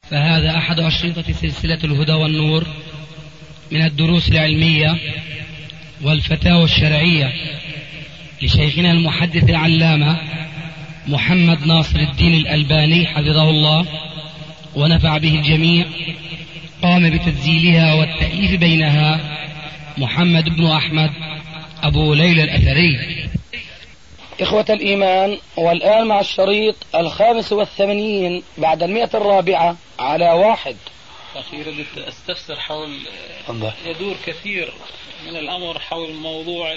فهذا أحد أشرطة سلسلة الهدى والنور من الدروس العلمية والفتاوى الشرعية لشيخنا المحدث العلامة محمد ناصر الدين الألباني حفظه الله ونفع به الجميع. قام بتسجيلها والتأليف بينها محمد بن أحمد أبو ليلى الأثري. إخوة الإيمان، والآن مع الشريط 85 بعد 104 على 1. أخي ردت أستفسر حول يدور كثير من الأمر حول موضوع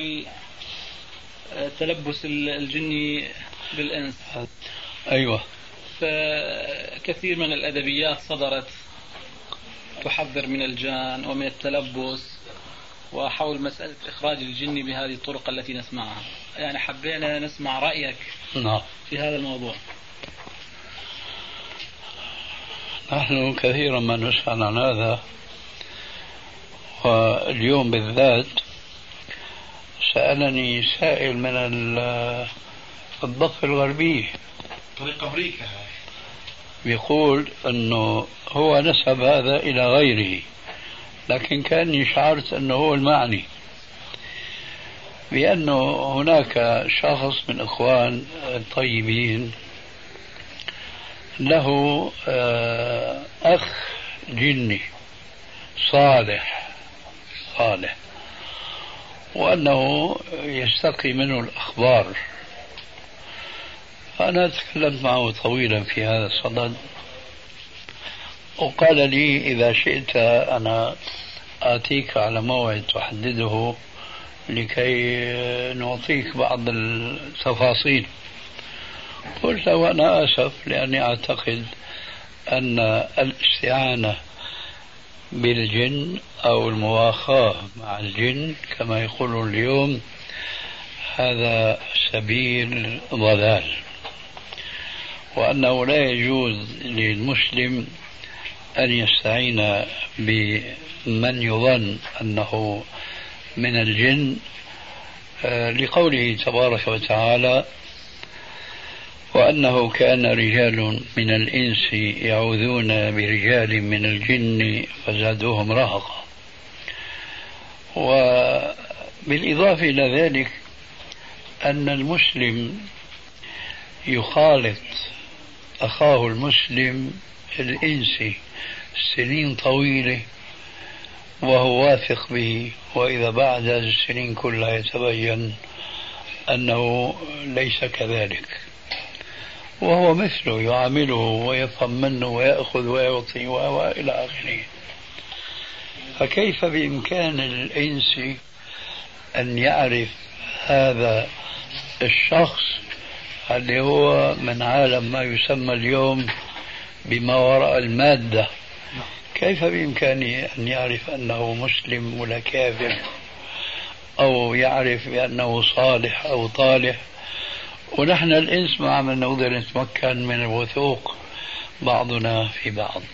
التلبس الجني بالإنس. أيوة. فكثير من الأدبيات صدرت تحذر من الجان ومن التلبس وحول مسألة إخراج الجن بهذه الطرق التي نسمعها، يعني حبينا نسمع رأيك في هذا الموضوع. نحن كثيرا ما نسأل عن هذا، واليوم بالذات سألني سائل من الضفة الغربية طريق أمريكا، بيقول أنه هو نسب هذا إلى غيره، لكن كأني شعرت أنه هو المعني، بأنه هناك شخص من إخوان الطيبين له أخ جني صالح وأنه يستقي منه الأخبار. فأنا تكلمت معه طويلا في هذا الصدد، وقال لي إذا شئت أنا آتيك على موعد تحدده لكي نعطيك بعض التفاصيل. قلت له أنا آسف، لأني أعتقد أن الاستعانة بالجن أو المواخاة مع الجن كما يقولون اليوم هذا سبيل ضلال، وأنه لا يجوز للمسلم أن يستعين بمن يظن أنه من الجن، لقوله تبارك وتعالى: وأنه كان رجال من الإنس يعوذون برجال من الجن فزادوهم رهقا. وبالإضافة إلى ذلك أن المسلم يخالط أخاه المسلم الإنسي سنين طويلة وهو واثق به، وإذا بعد هذه السنين كلها يتبين أنه ليس كذلك، وهو مثله يعامله ويفهم منه ويأخذ ويعطي وإلى آخره. فكيف بإمكان الإنسي أن يعرف هذا الشخص اللي هو من عالم ما يسمى اليوم بما وراء المادة؟ كيف بإمكانه أن يعرف أنه مسلم ولا كافر، أو يعرف بأنه صالح أو طالح؟ ونحن الإنس ما عم نقدر نتمكن من الوثوق بعضنا في بعض.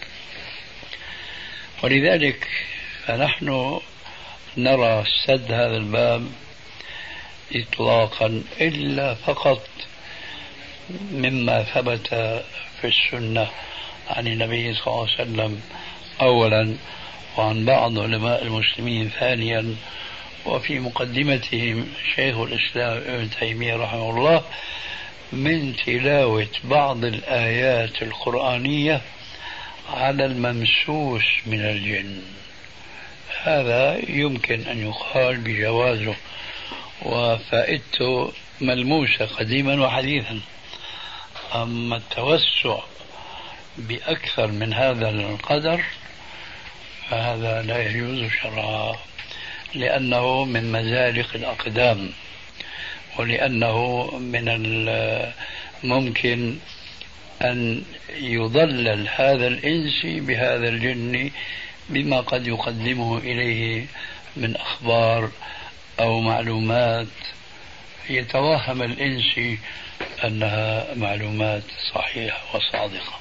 ولذلك فنحن نرى سد هذا الباب إطلاقا إلا فقط مما ثبت في السنة عن النبي صلى الله عليه وسلم أولا، وعن بعض علماء المسلمين ثانيا، وفي مقدمتهم شيخ الإسلام ابن تيمية رحمه الله، من تلاوة بعض الآيات القرآنية على الممسوس من الجن. هذا يمكن أن يقال بجوازه وفائدته ملموسة قديما وحديثا. أما التوسع بأكثر من هذا القدر فهذا لا يجوز شرعا، لأنه من مزالق الأقدام، ولأنه من الممكن أن يضلل هذا الإنسي بهذا الجن بما قد يقدمه إليه من أخبار أو معلومات يتوهم الإنسي أنها معلومات صحيحة وصادقة.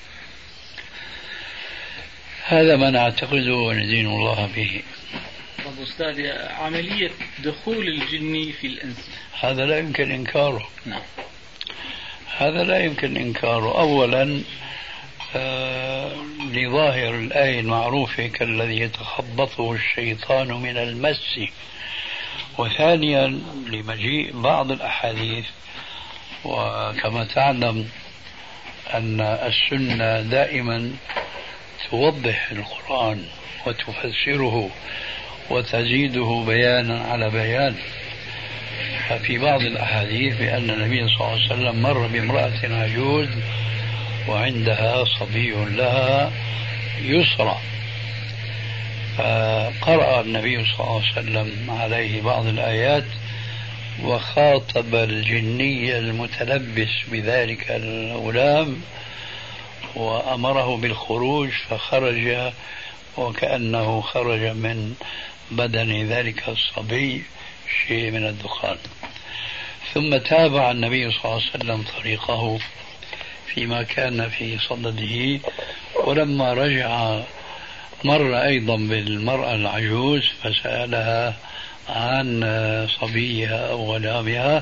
هذا ما نعتقده وندين الله به. طب أستاذ، عملية دخول الجن في الإنس هذا لا يمكن إنكاره. نعم. هذا لا يمكن إنكاره. أولا لظاهر الآية المعروفة كالذي يتخبطه الشيطان من المس، وثانيا لمجيء بعض الأحاديث. وكما تعلم أن السنة دائما توضح القرآن وتفسره وتزيده بيانا على بيان. ففي بعض الأحاديث بأن النبي صلى الله عليه وسلم مر بامرأة عجوز وعندها صبي لها يسرى، فقرأ النبي صلى الله عليه وسلم عليه بعض الآيات وخاطب الجني المتلبس بذلك الغلام وأمره بالخروج، فخرج وكأنه خرج من بدن ذلك الصبي شيء من الدخان. ثم تابع النبي صلى الله عليه وسلم طريقه فيما كان في صدده، ولما رجع مر أيضا بالمرأة العجوز فسألها عن صبيها أو غلامها،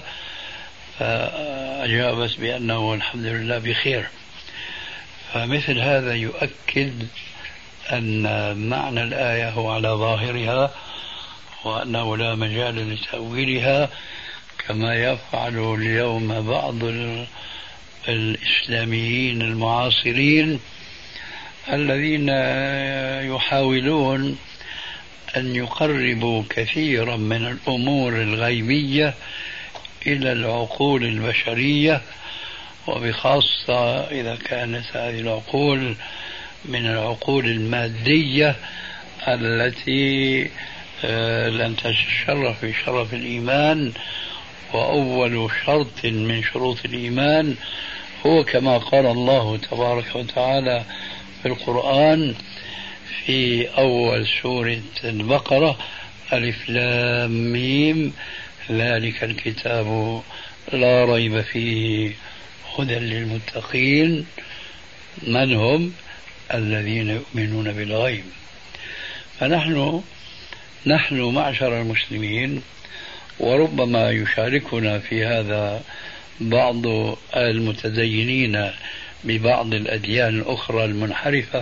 فأجابت بأنه الحمد لله بخير. فمثل هذا يؤكد أن معنى الآية هو على ظاهرها، وأنه لا مجال لتأويلها كما يفعل اليوم بعض الإسلاميين المعاصرين الذين يحاولون أن يقربوا كثيرا من الأمور الغيبية إلى العقول البشرية، وبخاصة إذا كانت هذه العقول من العقول المادية التي لن تتشرف بشرف الإيمان. وأول شرط من شروط الإيمان هو كما قال الله تبارك وتعالى في القرآن في أول سورة البقرة: ألف لام ميم ذلك الكتاب لا ريب فيه هدى للمتقين. من هم؟ الذين يؤمنون بالغيب. فنحن معشر المسلمين، وربما يشاركنا في هذا بعض المتدينين ببعض الأديان الأخرى المنحرفة،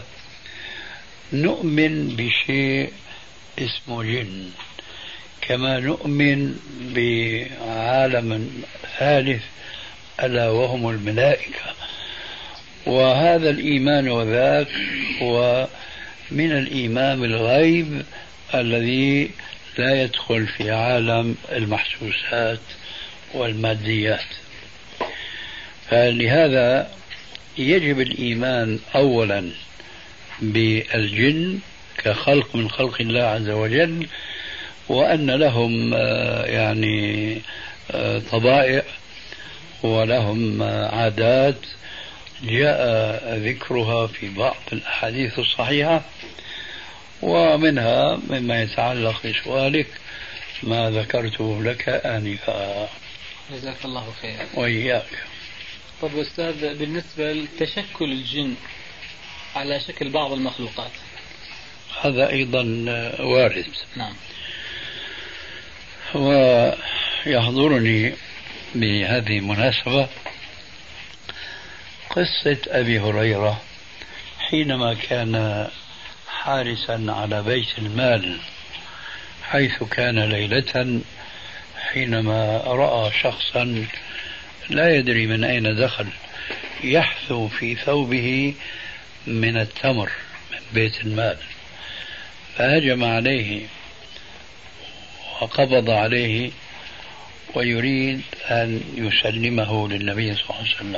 نؤمن بشيء اسمه جن، كما نؤمن بعالم ثالث ألا وهم الملائكة. وهذا الإيمان وذاك هو من الإيمان بالغيب الذي لا يدخل في عالم المحسوسات والماديات. فلهذا يجب الإيمان أولا بالجن كخلق من خلق الله عز وجل، وأن لهم يعني طبائع ولهم عادات جاء ذكرها في بعض الأحاديث الصحيحة، ومنها مما يتعلق بسؤالك ما ذكرته لك آنفا. جزاك الله خير. وإياك. طب أستاذ، بالنسبة لتشكل الجن على شكل بعض المخلوقات، هذا أيضا وارد. نعم. ويحضرني بهذه المناسبة قصة أبي هريرة حينما كان حارسا على بيت المال، حيث كان ليلة حينما رأى شخصا لا يدري من أين دخل يحثو في ثوبه من التمر من بيت المال، فهجم عليه وقبض عليه ويريد أن يسلمه للنبي صلى الله عليه وسلم،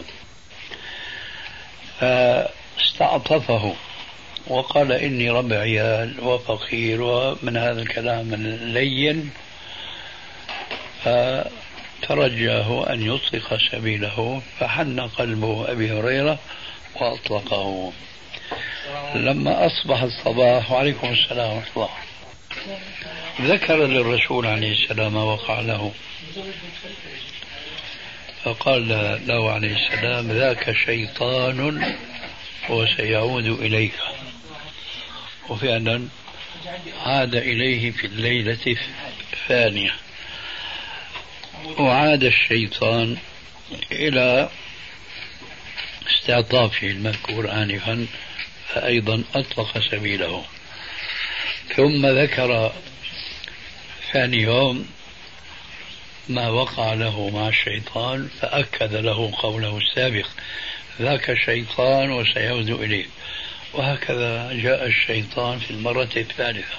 فاستعطفه وقال: إني رب عيال وفقير، ومن هذا الكلام اللين، فترجاه أن يطلق سبيله، فحن قلب أبي هريرة وأطلقه. لما أصبح الصباح، وعليكم السلام ورحمة الله، ذكر للرسول عليه السلام ما وقع له، فقال له عليه السلام: ذاك شيطان وسيعود إليك. وفعلا عاد إليه في الليلة الثانية، وعاد الشيطان إلى استعطافه المذكور آنفا، فأيضا أطلق سبيله. ثم ذكر ثاني يوم ما وقع له مع الشيطان فأكد له قوله السابق: ذاك الشيطان وسيعود إليه. وهكذا جاء الشيطان في المرة الثالثة.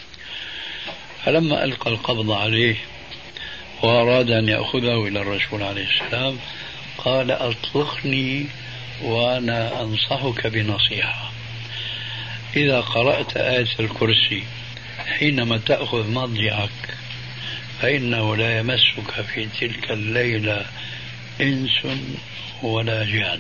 فلما ألقى القبض عليه وأراد أن يأخذه إلى الرسول عليه السلام قال: أطلقني وأنا أنصحك بنصيحة. إذا قرأت آية الكرسي حينما تأخذ مضجعك فإنه لا يمسك في تلك الليلة إنس ولا جان.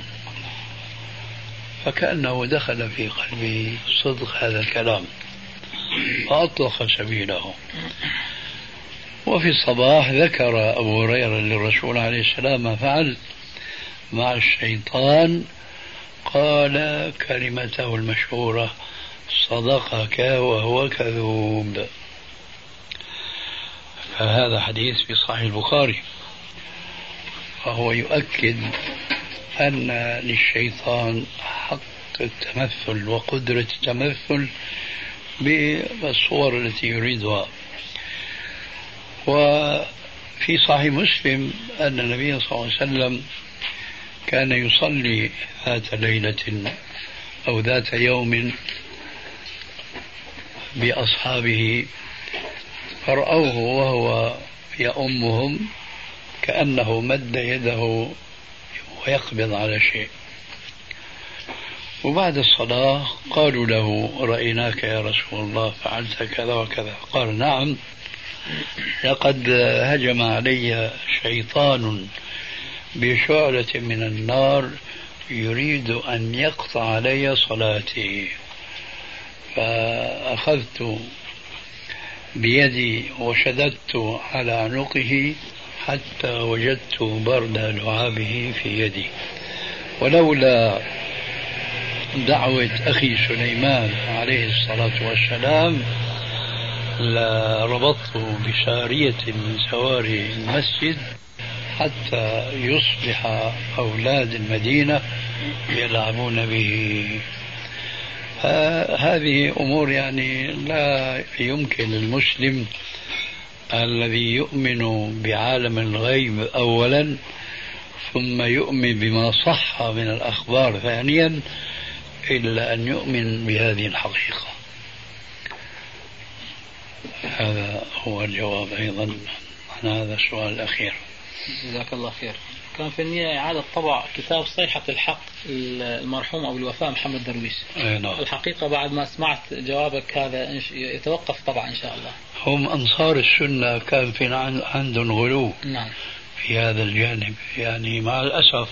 فكأنه دخل في قلبي صدق هذا الكلام فأطلق سبيله. وفي الصباح ذكر أبو هريرة للرسول عليه السلام ما فعل مع الشيطان، قال كلمته المشهورة: صدقك وهو كذوب. فهذا حديث في صحيح البخاري، فهو يؤكد أن للشيطان حق التمثل وقدرة التمثل بالصور التي يريدها. وفي صحيح مسلم أن النبي صلى الله عليه وسلم كان يصلي ذات ليلة أو ذات يوم بأصحابه فرأوه وهو يؤمهم كأنه مد يده ويقبض على شيء. وبعد الصلاة قالوا له: رأيناك يا رسول الله فعلت كذا وكذا. قال: نعم، لقد هجم علي شيطان بشعلة من النار يريد أن يقطع علي صلاتي، فأخذت بيدي وشددت على عنقه حتى وجدت برد لعابه في يدي، ولولا دعوة أخي سليمان عليه الصلاة والسلام لربطته بسارية من سواري المسجد حتى يصبح أولاد المدينة يلعبون به. هذه أمور يعني لا يمكن المسلم الذي يؤمن بعالم الغيب أولا ثم يؤمن بما صح من الأخبار ثانيا إلا أن يؤمن بهذه الحقيقة. هذا هو الجواب أيضا عن هذا السؤال الأخير. جزاك الله خير. كان في النية إعادة طبع كتاب صيحة الحق المرحوم أبو الوفاء محمد درويش. الحقيقة بعد ما سمعت جوابك هذا يتوقف طبعا إن شاء الله. هم أنصار السنة كان في عندهم غلو في هذا الجانب، يعني مع الأسف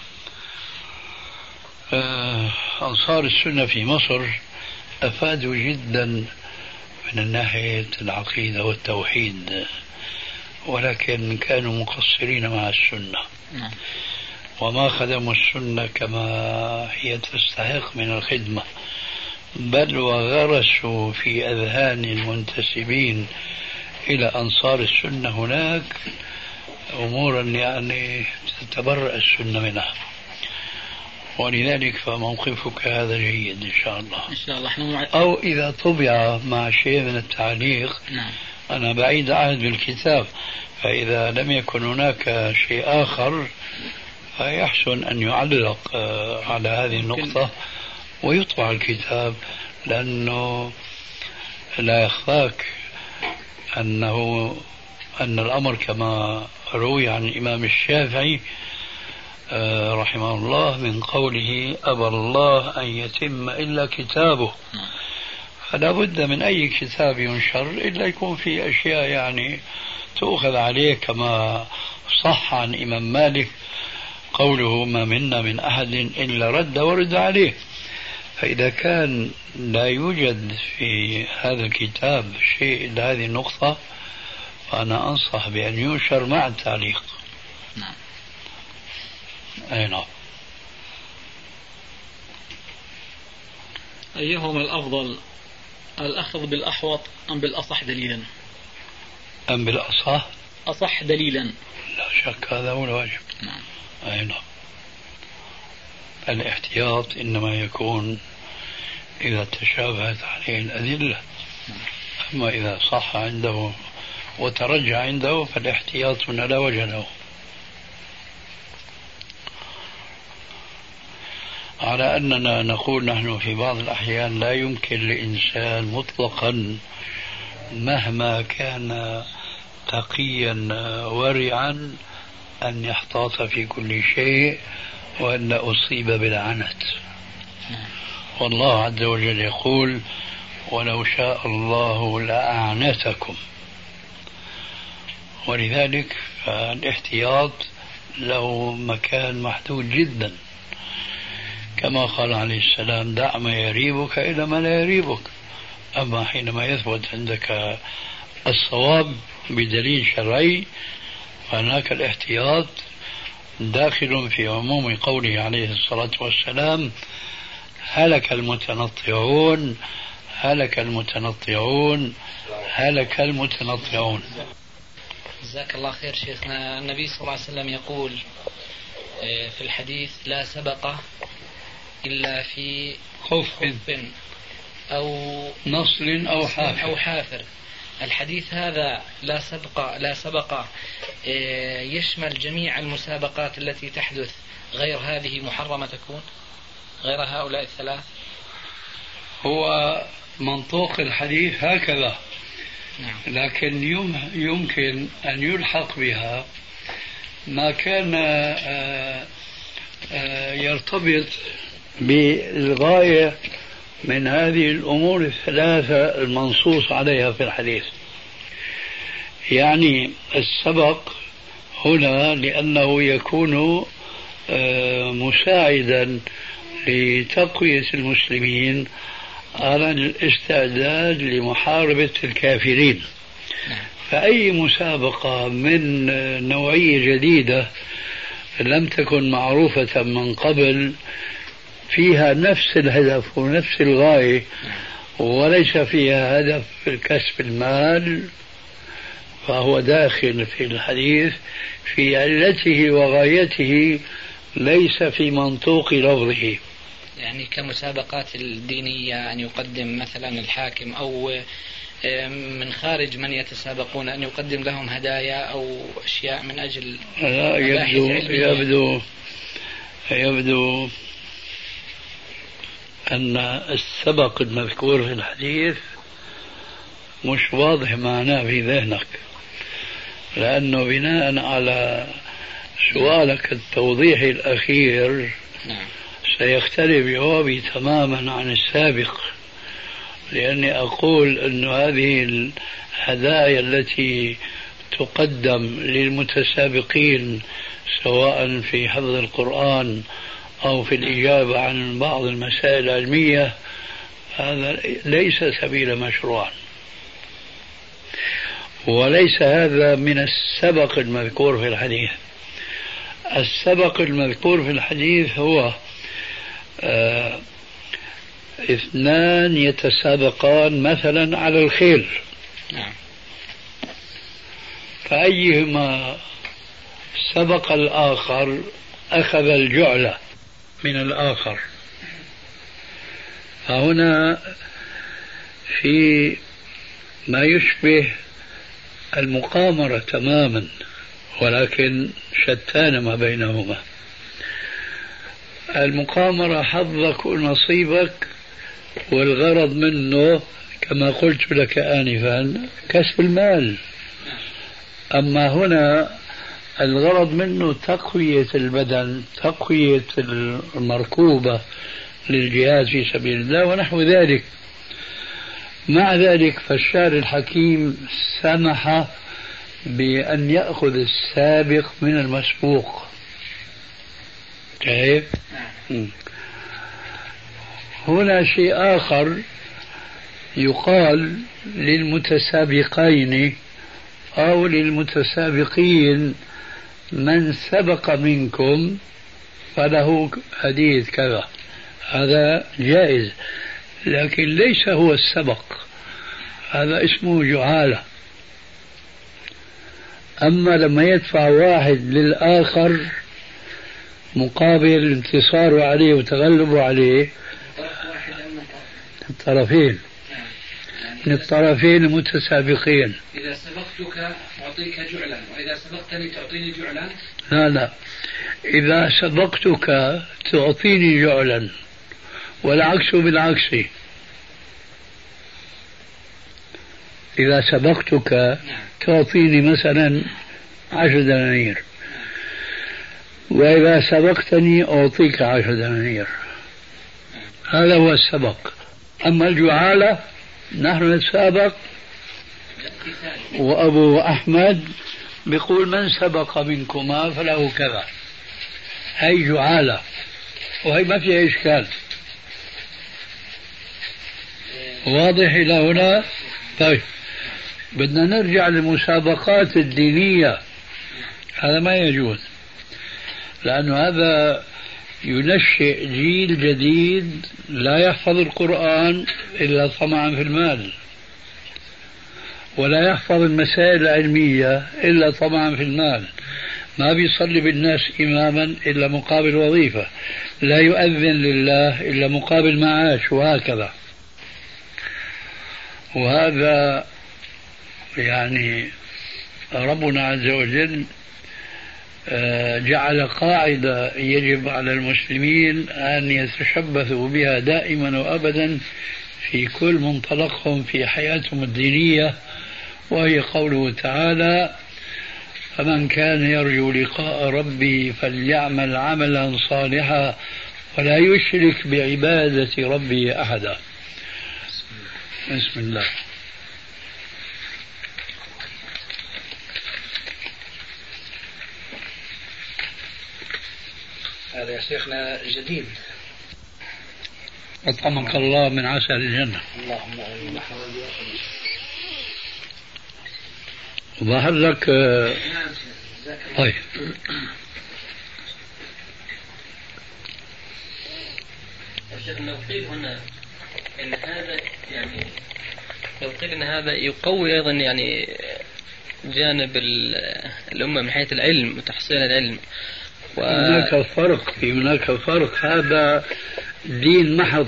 أنصار السنة في مصر أفادوا جدا من الناحية العقيدة والتوحيد، ولكن كانوا مقصرين مع السنة وما خدموا السنة كما هي تستحق من الخدمة، بل وغرسوا في أذهان المنتسبين إلى أنصار السنة هناك أمورا يعني تتبرأ السنة منها. ولذلك فموقفك هذا جيد إن شاء الله. إن شاء الله. أو إذا طبع مع شيء من التعليق أنا بعيد عهد بالكتاب، فإذا لم يكن هناك شيء آخر فيحسن أن يعلق على هذه النقطة ويطبع الكتاب، لأنه لا يخفاك أن الأمر كما روي عن الإمام الشافعي رحمه الله من قوله: أبى الله أن يتم إلا كتابه. فلا بد من أي كتاب ينشر إلا يكون فيه أشياء يعني تؤخذ عليه، كما صح عن إمام مالك قوله: ما منا من أحد إلا رد ورد عليه. فإذا كان لا يوجد في هذا الكتاب شيء إلا هذه النقطة فأنا أنصح بأن ينشر مع التعليق. أي نعم. أيهما الأفضل، الأخذ بالأحوط أم بالأصح دليلا؟ أم بالأصح؟ أصح دليلا. لا شك هذا هو الواجب. أي نعم. الاحتياط إنما يكون إذا تشابهت عليه الأدلة. أما إذا صح عنده وترجع عنده فالاحتياط من لا وجه له. على أننا نقول نحن في بعض الأحيان لا يمكن لإنسان مطلقا مهما كان تقيا ورعا أن يحتاط في كل شيء وأن أصيب بالعنت. والله عز وجل يقول ولو شاء الله لأعنتكم. ولذلك الاحتياط له مكان محدود جدا، كما قال عليه السلام دع ما يريبك إلى ما لا يريبك. أما حينما يثبت عندك الصواب بدليل شرعي فهناك الاحتياط داخل في عموم قوله عليه الصلاة والسلام هلك المتنطعون هلك المتنطعون هلك المتنطعون. جزاك الله خير شيخنا. النبي صلى الله عليه وسلم يقول في الحديث لا سبق إلا في خف أو نصل أو حافر. الحديث هذا لا سبق يشمل جميع المسابقات التي تحدث غير هذه محرمة تكون غير هؤلاء الثلاث؟ هو منطوق الحديث هكذا. نعم. لكن يمكن أن يلحق بها ما كان يرتبط بالغاية من هذه الأمور الثلاثة المنصوص عليها في الحديث. يعني السبق هنا لأنه يكون مساعدا لتقوية المسلمين على الاستعداد لمحاربة الكافرين. فأي مسابقة من نوعية جديدة لم تكن معروفة من قبل فيها نفس الهدف ونفس الغاية وليس فيها هدف كسب المال فهو داخل في الحديث في علته وغايته ليس في منطوق لفظه. يعني كمسابقات الدينية أن يقدم مثلا الحاكم أو من خارج من يتسابقون أن يقدم لهم هدايا أو أشياء من أجل يبدو أن السبق المذكور في الحديث مش واضح معناه في ذهنك، لأنه بناء على سؤالك التوضيحي الأخير سيختلف جوابي تماما عن السابق، لأني أقول أن هذه الهدايا التي تقدم للمتسابقين سواء في حفظ القرآن أو في الإجابة عن بعض المسائل العلمية هذا ليس سبيل مشروع، وليس هذا من السبق المذكور في الحديث. السبق المذكور في الحديث هو اثنان يتسابقان مثلا على الخيل، فأيهما سبق الآخر أخذ الجعلة من الآخر. فهنا في ما يشبه المقامرة تماما، ولكن شتان ما بينهما. المقامرة حظك ونصيبك والغرض منه كما قلت لك آنفا كسب المال. أما هنا الغرض منه تقوية البدن، تقوية المركوبة للجهاد في سبيل الله ونحو ذلك. مع ذلك فالشارع الحكيم سمح بأن يأخذ السابق من المسبوق. كيف؟ هنا شيء آخر يقال للمتسابقين أو للمتسابقين من سبق منكم فله حديث كذا، هذا جائز، لكن ليس هو السبق، هذا اسمه جعالة. أما لما يدفع واحد للآخر مقابل انتصاره عليه وتغلبه عليه الطرفين، من الطرفين المتسابقين. إذا سبقتك أعطيك جعلا وإذا سبقتني تعطيني جعلا. لا، إذا سبقتك تعطيني جعلا والعكس بالعكس. إذا سبقتك تعطيني مثلا 10 دنانير، وإذا سبقتني أعطيك 10 دنانير. هذا هو السبق. أما الجعالة نحن نتسابق، وأبو أحمد بيقول من سبق منكما فله كذا. هي جعالة وهي ما فيها إشكال. واضح إلى هنا؟ طيب بدنا نرجع للمسابقات الدينية. هذا ما يجوز، لأنه هذا ينشئ جيل جديد لا يحفظ القرآن إلا طمعا في المال، ولا يحفظ المسائل العلمية إلا طمعا في المال، ما بيصلي بالناس إماما إلا مقابل وظيفة، لا يؤذن لله إلا مقابل معاش، وهكذا. وهذا يعني ربنا عز وجل جعل قاعدة يجب على المسلمين أن يتشبثوا بها دائما وأبدا في كل منطلقهم في حياتهم الدينية، وهي قوله تعالى: فمن كان يرجو لقاء ربي فليعمل عملا صالحا ولا يشرك بعبادة ربه أحدا. بسم الله. هذا يا شيخنا جديد. أطعمك الله من عسل الجنة. اللهم آمين. ظهر لك. طيب شيخنا لو قيل هنا ان هذا يعني لو قيل ان هذا يقوي ايضا يعني جانب الامه من حيث العلم وتحصيل العلم. هناك فرق. هذا دين محض.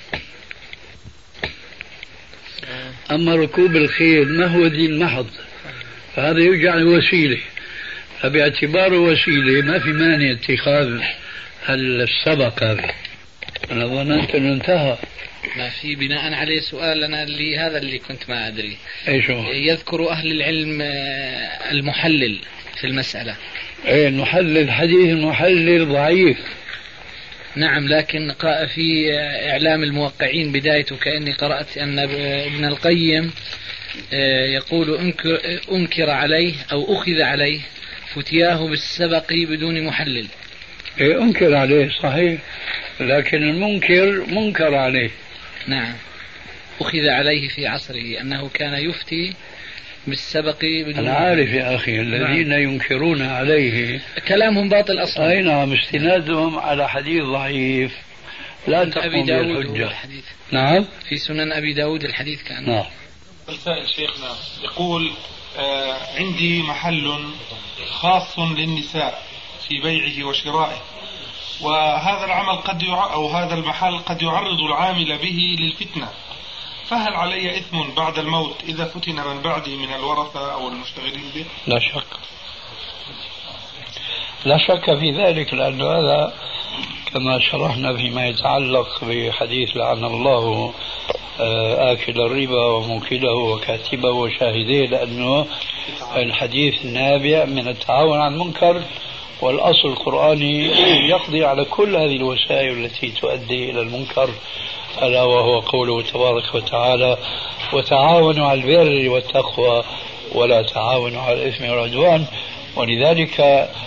أما ركوب الخيل ما هو دين محض، فهذا يجعل وسيلة، فباعتباره وسيلة ما في مانع اتخاذ السبق هذا. أنا ظننت أنه انتهى. ما في بناء عليه سؤال أنا هذا اللي كنت ما أدري. إيش هو؟ يذكر أهل العلم المحلل في المسألة. إيه المحلل، حديث المحلل ضعيف. نعم، لكن في إعلام الموقعين بدايته كأني قرأت أن ابن القيم يقول أنكر عليه أو أخذ عليه فتياه بالسبق بدون محلل. إيه أنكر عليه صحيح، لكن المنكر منكر عليه. نعم، أخذ عليه في عصره أنه كان يفتي بالسبق بدون. أنا عارف يا أخي الذين ينكرون عليه كلامهم باطل أصلا. أي نعم، استنادهم على حديث ضعيف لا تقوم به الحجة. نعم، في سنن أبي داود الحديث كان. نعم. السائل شيخنا يقول عندي محل خاص للنساء في بيعه وشرائه، وهذا العمل أو هذا المحل قد يعرض العامل به للفتنة، فهل علي إثم بعد الموت إذا فتن من بعدي من الورثة أو المشتغلين به؟ لا شك، لا شك في ذلك، لأن هذا كما شرحنا فيما يتعلق بحديث لعن الله آكل الربا وموكله وكاتبه وشاهديه، لأنه الحديث نابع من التعاون عن المنكر، والأصل القرآني يقضي على كل هذه الوسائل التي تؤدي إلى المنكر، ألا وهو قوله تبارك وتعالى: وتعاونوا على البر والتقوى ولا تعاونوا على الإثم والعدوان. ولذلك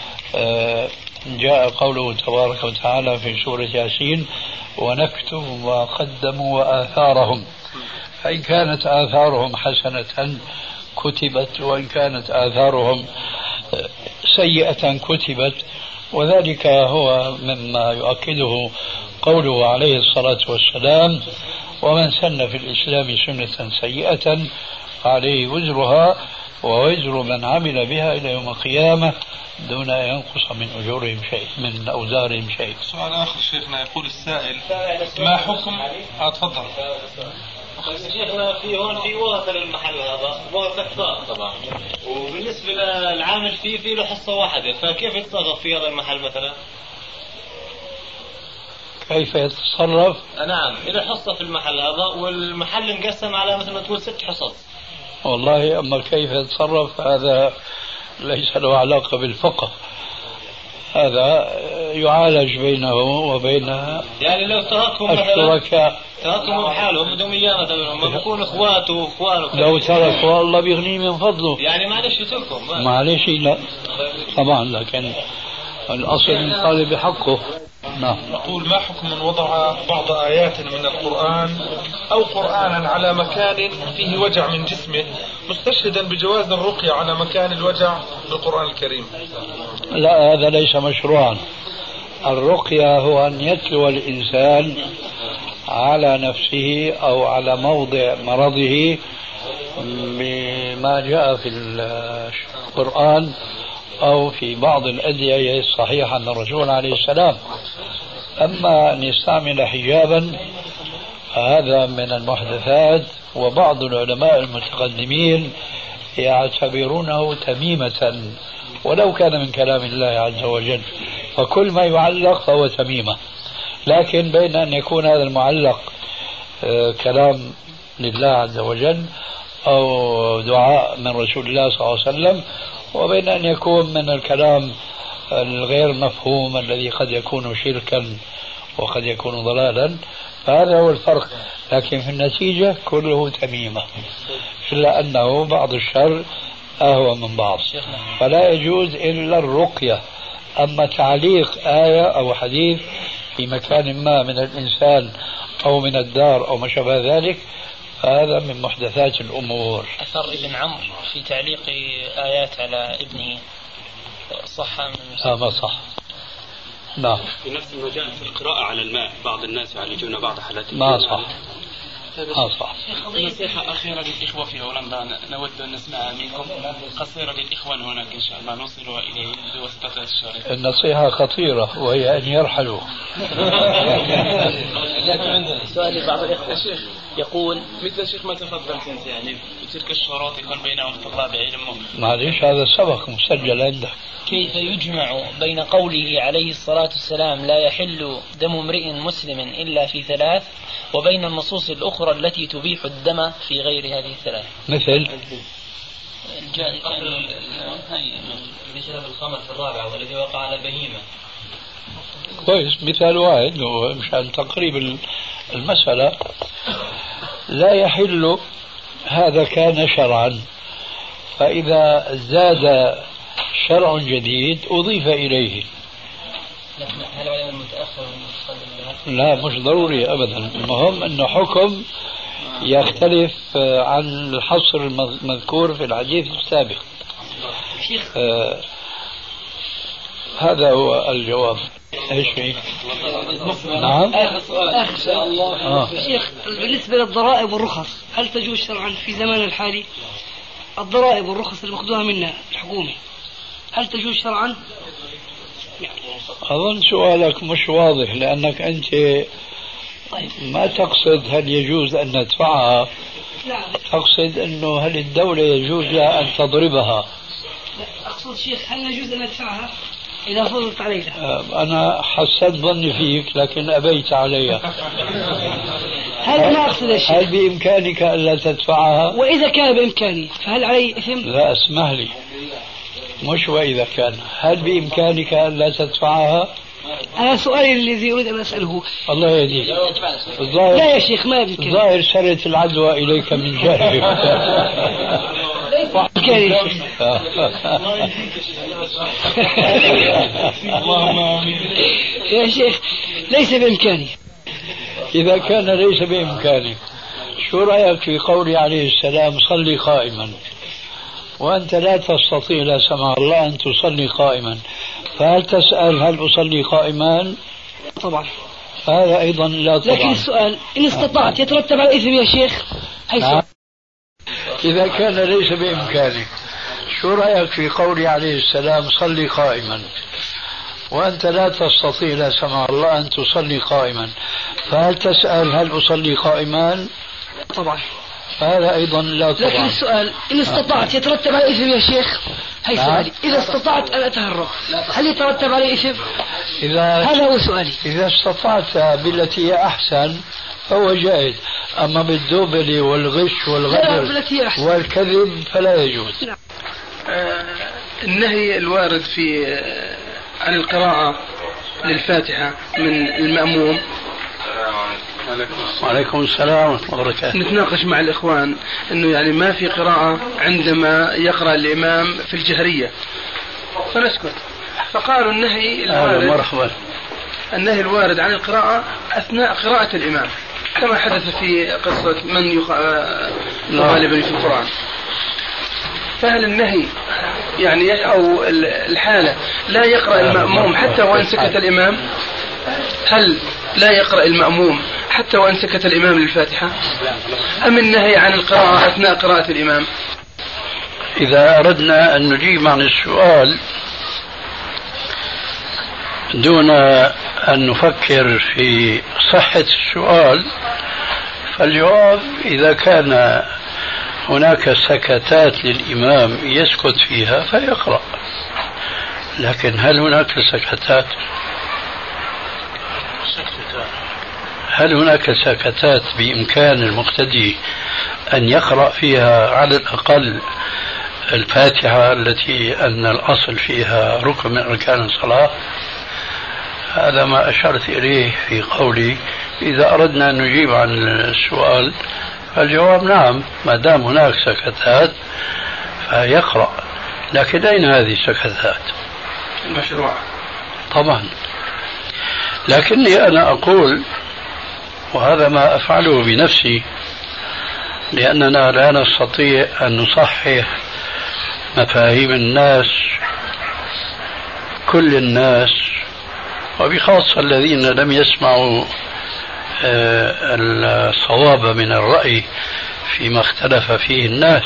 جاء قوله تبارك وتعالى في سورة ياسين: ونكتب ما قدموا وآثارهم، فإن كانت آثارهم حسنة كتبت وإن كانت آثارهم سيئة كتبت. وذلك هو مما يؤكده قوله عليه الصلاة والسلام: ومن سن في الإسلام سنة سيئة عليه وزرها ووزر من عمل بها إلى يوم القيامة دون أن ينقص من أجورهم شيء، من أوزارهم شيء. سؤال آخر شيخنا، يقول السائل ما حكم تفضل شيخنا في هون في ورثة للمحل هذا، ورثة كثار طبعا، وبالنسبة للعامل فيه له حصة واحدة، فكيف يتصرف في هذا المحل مثلا؟ كيف يتصرف؟ نعم، له حصة في المحل هذا، والمحل انقسم على مثل ما تقول 6 حصص. والله أما كيف يتصرف هذا ليس له علاقة بالفقه، هذا يعالج بينه وبين يعني لو تركهم الشركاء، تركهم بحالهم بدهم اياه مثلا، ما بيكون اخواته واخوانه، لو تركوا الله بيغنيه من فضله، يعني معلش يتركهم معلش لا طبعا، لكن الأصل الطالب بحقه. نعم. نقول ما حكم من وضع بعض آيات من القرآن أو قرآنا على مكان فيه وجع من جسمه مستشهدا بجواز الرقية على مكان الوجع بالقرآن الكريم؟ لا، هذا ليس مشروعا. الرقية هو أن يتلو الإنسان على نفسه أو على موضع مرضه بما جاء في القرآن أو في بعض الأدعية الصحيحة عن الرسول عليه السلام. أما أن يستعمل حجابا هذا من المحدثات، وبعض العلماء المتقدمين يعتبرونه تميمة ولو كان من كلام الله عز وجل، فكل ما يعلق فهو تميمة. لكن بين أن يكون هذا المعلق كلام لله عز وجل أو دعاء من رسول الله صلى الله عليه وسلم، وبين أن يكون من الكلام الغير مفهوم الذي قد يكون شركا وقد يكون ضلالا، فهذا هو الفرق. لكن في النتيجة كله تميمة، إلا أنه بعض الشر أهوى من بعض، فلا يجوز إلا الرقية. أما تعليق آية أو حديث في مكان ما من الإنسان أو من الدار أو ما شابه ذلك هذا من محدثات الأمور. أثر ابن عمرو في تعليق آيات على ابنه صح من ما صح. نعم. في نفس المجال في القراءة على الماء بعض الناس يعالجون بعض حالات ما صح. صح. نصيحة أخيرة للإخوة في هولندا نود أن نسمعها منكم، قصيرة للإخوان هناك إن شاء الله نوصلها إليهم بواسطة الشريط. النصيحة خطيرة وهي أن يرحلوا. سؤال لبعض الإخوة الشيخ يقول مثل الشيخ ما تفضلت أنت، يعني بتلك الشروط يكون بينهم طلاب علم. معليش هذا سبق مسجل عندك. كيف يجمع بين قوله عليه الصلاة والسلام لا يحل دم امرئ مسلم إلا في 3 وبين النصوص الأخرى التي تبيح الدم في غير هذه 3؟ مثل الذي شرب الخمر في 4 والذي وقع على بهيمة. كويس، مثال واحد مشان تقريب المسألة. لا يحل هذا كان شرعا، فإذا زاد شرع جديد أضيف إليه. هل علم المتأخر لا مش ضروري أبدا، المهم أنه حكم يختلف عن الحصر المذكور في الحديث السابق. هذا هو الجواب. ايش في؟ نعم. آخر الله. شيخ بالنسبة للضرائب والرخص هل تجوز شرعا في زمان الحالي؟ الضرائب والرخص اللي ماخذوها منا الحكومة هل تجوز شرعا؟ أظن سؤالك مش واضح، لأنك أنت ما تقصد هل يجوز أن ندفعها، تقصد أنه هل الدولة يجوز لها أن تضربها. لا أقصد شيخ هل يجوز أن ندفعها إذا فرضت علينا. أنا حسنت ظني فيك لكن أبيت عليها. هل ما أقصد الشيخ هل بإمكانك ألا تدفعها؟ وإذا كان بإمكاني فهل علي إثم؟ لا اسمح لي، مش وإذا كان، هل بإمكانك ألا تدفعها؟ أنا سؤالي الذي أريد أن أسأله. الله يهديك. لا يا شيخ ما بإمكاني. الظاهر سرت العدوى إليك من جانب. بإمكاني يا شيخ. يا شيخ ليس بإمكاني. إذا كان ليس بإمكانك شو رأيك في قول عليه السلام صلي قائما، وأنت لا تستطيع لا سمح الله أن تصلي قائما، فهل تسأل هل أصلي قائما؟ طبعا. هذا أيضا لا طبعا. لكن السؤال إن استطعت يترتب على الإثم يا شيخ. نعم. إذا كان ليس بإمكانك شو رأيك في قول عليه السلام صلي قائما، وأنت لا تستطيع لا سمح الله أن تصلي قائما، فهل تسأل هل أصلي قائما؟ طبعا. هذا أيضا لا طبعا. لكن السؤال إن استطعت يترتب على إثم يا شيخ؟ هي سؤالي، إذا استطعت أن أتهرب هل يترتب عليه إثم؟ هذا هو سؤالي. إذا استطعت بالتي هي أحسن فهو جائز، أما بالدوبل والغش والغدر والكذب فلا يجوز. النهي الوارد في عن القراءة للفاتحة من المأموم. وعليكم السلام ورحمة الله وبركاته. نتناقش مع الإخوان أنه يعني ما في قراءة عندما يقرأ الإمام في الجهرية فنسكت، فقالوا النهي الوارد مرحبا النهي الوارد عن القراءة أثناء قراءة الإمام كما حدث في قصة من يغالب في القرآن. فهل النهي يعني أو الحالة لا يقرأ المأموم حتى وإن سكت الإمام؟ هل لا يقرأ المأموم حتى وإن سكت الإمام للفاتحة؟ أم النهي عن القراءة أثناء قراءة الإمام؟ إذا أردنا أن نجيب عن السؤال دون أن نفكر في صحة السؤال، فالجواب إذا كان هناك سكتات للإمام يسكت فيها فيقرأ، لكن هل هناك سكتات؟ هل هناك سكتات بإمكان المقتدي أن يقرأ فيها على الأقل الفاتحة التي أن الأصل فيها ركن من أركان الصلاة؟ هذا ما أشرت إليه في قولي إذا أردنا أن نجيب عن السؤال فالجواب نعم، ما دام هناك سكتات فيقرأ. لكن أين هذه السكتات؟ المشروع طبعا. لكني أنا أقول، وهذا ما أفعله بنفسي، لأننا لا نستطيع أن نصحح مفاهيم الناس، كل الناس، وبخاصة الذين لم يسمعوا الصواب من الرأي فيما اختلف فيه الناس،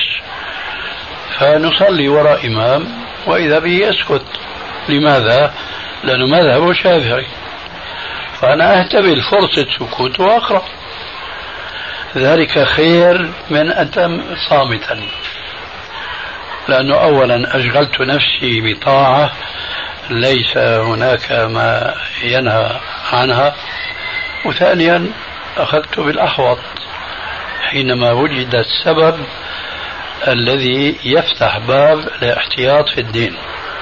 فنصلي وراء إمام وإذا به يسكت. لماذا؟ لأنه مذهبه شافعي، فأنا أهتبل فرصة سكوت وأقرأ، ذلك خير من أن صامتا، لأنه أولا أشغلت نفسي بطاعة ليس هناك ما ينهى عنها، وثانيا أخذت بالأحوط حينما وجد السبب الذي يفتح باب الاحتياط في الدين.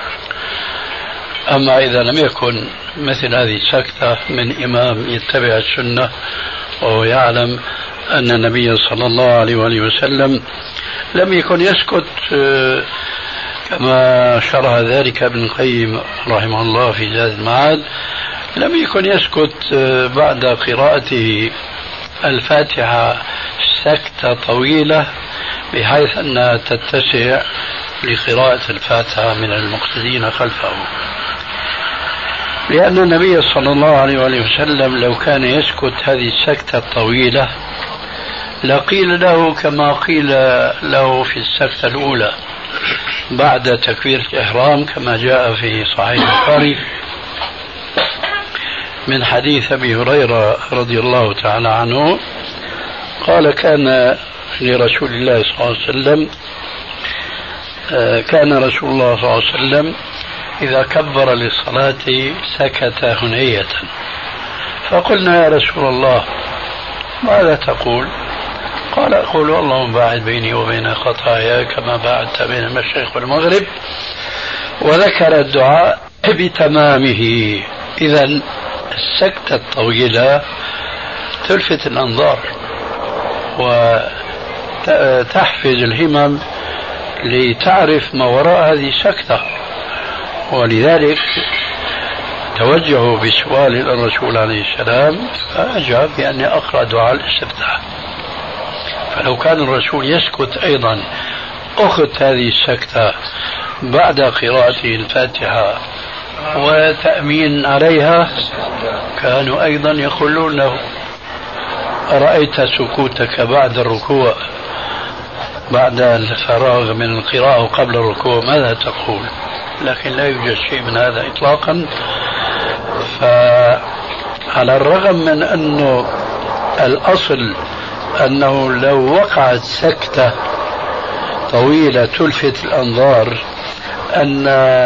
أما إذا لم يكن مثل هذه السكتة من إمام يتبع السنة وهو يعلم أن النبي صلى الله عليه وآله وسلم لم يكن يسكت كما شرح ذلك ابن القيم رحمه الله في زاد المعاد، لم يكن يسكت بعد قراءته الفاتحة سكتة طويلة بحيث أنها تتسع لقراءة الفاتحة من المقتدين خلفه، لأن النبي صلى الله عليه وآله وسلم لو كان يسكت هذه السكتة الطويلة لقيل له كما قيل له في السكتة الأولى بعد تكبيرة الإحرام كما جاء في صحيح البخاري من حديث أبي هريرة رضي الله تعالى عنه قال كان لرسول الله صلى الله عليه وسلم كان رسول الله صلى الله عليه وسلم إذا كبر للصلاة سكت هنية، فقلنا يا رسول الله ماذا تقول؟ قال أقول اللهم باعد بيني وبين خطاياي كما باعدت بين المشرق والمغرب، وذكر الدعاء بتمامه. إذن السكتة الطويلة تلفت الأنظار وتحفز الهمم لتعرف ما وراء هذه السكتة، ولذلك توجهوا بسؤال الرسول عليه السلام فأجاب بأني أقرأ دعاء الاستفتاح. فلو كان الرسول يسكت أيضا أخذ هذه السكتة بعد قراءته الفاتحة وتأمين عليها كانوا أيضا يقولون له أرأيت سكوتك بعد الركوع بعد الفراغ من القراءة وقبل الركوع ماذا تقول؟ لكن لا يوجد شيء من هذا إطلاقا. فعلى الرغم من أنه الأصل أنه لو وقعت سكتة طويلة تلفت الأنظار أن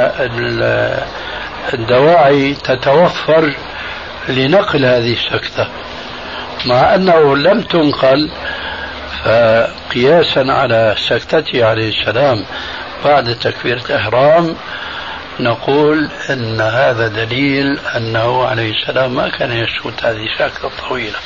الدواعي تتوفر لنقل هذه السكتة، مع أنه لم تنقل، فقياسا على سكتته عليه السلام بعد تكبيرة الإحرام نقول أن هذا دليل أنه عليه السلام ما كان يسكت هذه السكتة الطويلة.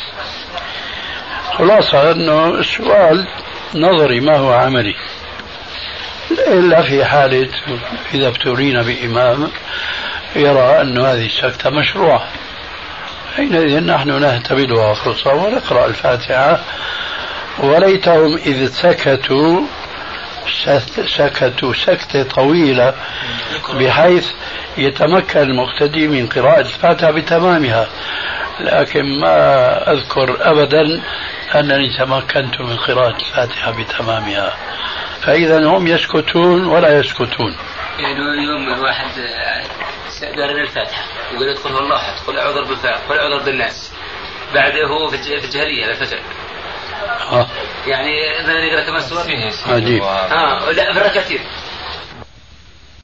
خلاصة أنه السؤال نظري ما هو عملي، إلا في حالة إذا ابتلينا بإمام يرى أن هذه السكتة مشروعة، حينئذ نحن نهتبلها فرصة ونقرأ الفاتحة. وليتهم إذ سكتوا سكتة طويلة بحيث يتمكن المقتدي من قراءة الفاتحة بتمامها، لكن ما أذكر أبدا أنني تمكنت من قراءة الفاتحة بتمامها. فإذا هم يسكتون ولا يسكتون. يعني يوم الواحد قال الفاتحة وقال ادخل والله أحد، قل أعوذ بالفلق، قل أعوذ بالناس، بعده هو في الجهرية الفجر. يعني إذا نقرأ كمان سور عجيب. لا في الركعتين